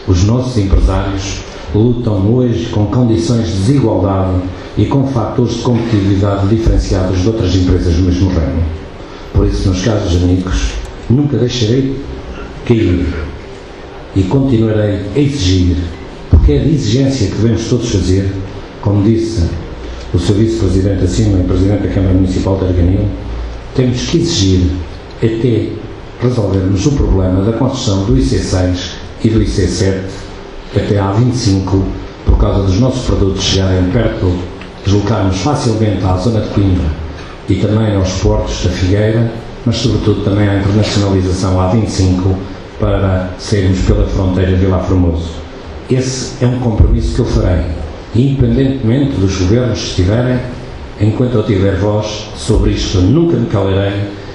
Os nossos empresários lutam hoje com condições de desigualdade e com fatores de competitividade diferenciados de outras empresas do mesmo ramo. Por isso, meus caros amigos, nunca deixarei cair e continuarei a exigir, porque é de exigência que devemos todos fazer, como disse o seu vice-presidente acima e presidente da Câmara Municipal de Arganil, temos que exigir até resolvermos o problema da construção do IC6 e do IC7 até A25, por causa dos nossos produtos chegarem perto, deslocarmos facilmente à zona de Coimbra e também aos portos da Figueira, mas sobretudo também à internacionalização A25 para sairmos pela fronteira de Vilar Formoso. Esse é um compromisso que eu farei, independentemente dos governos que estiverem, enquanto eu tiver voz sobre isto, nunca me calarei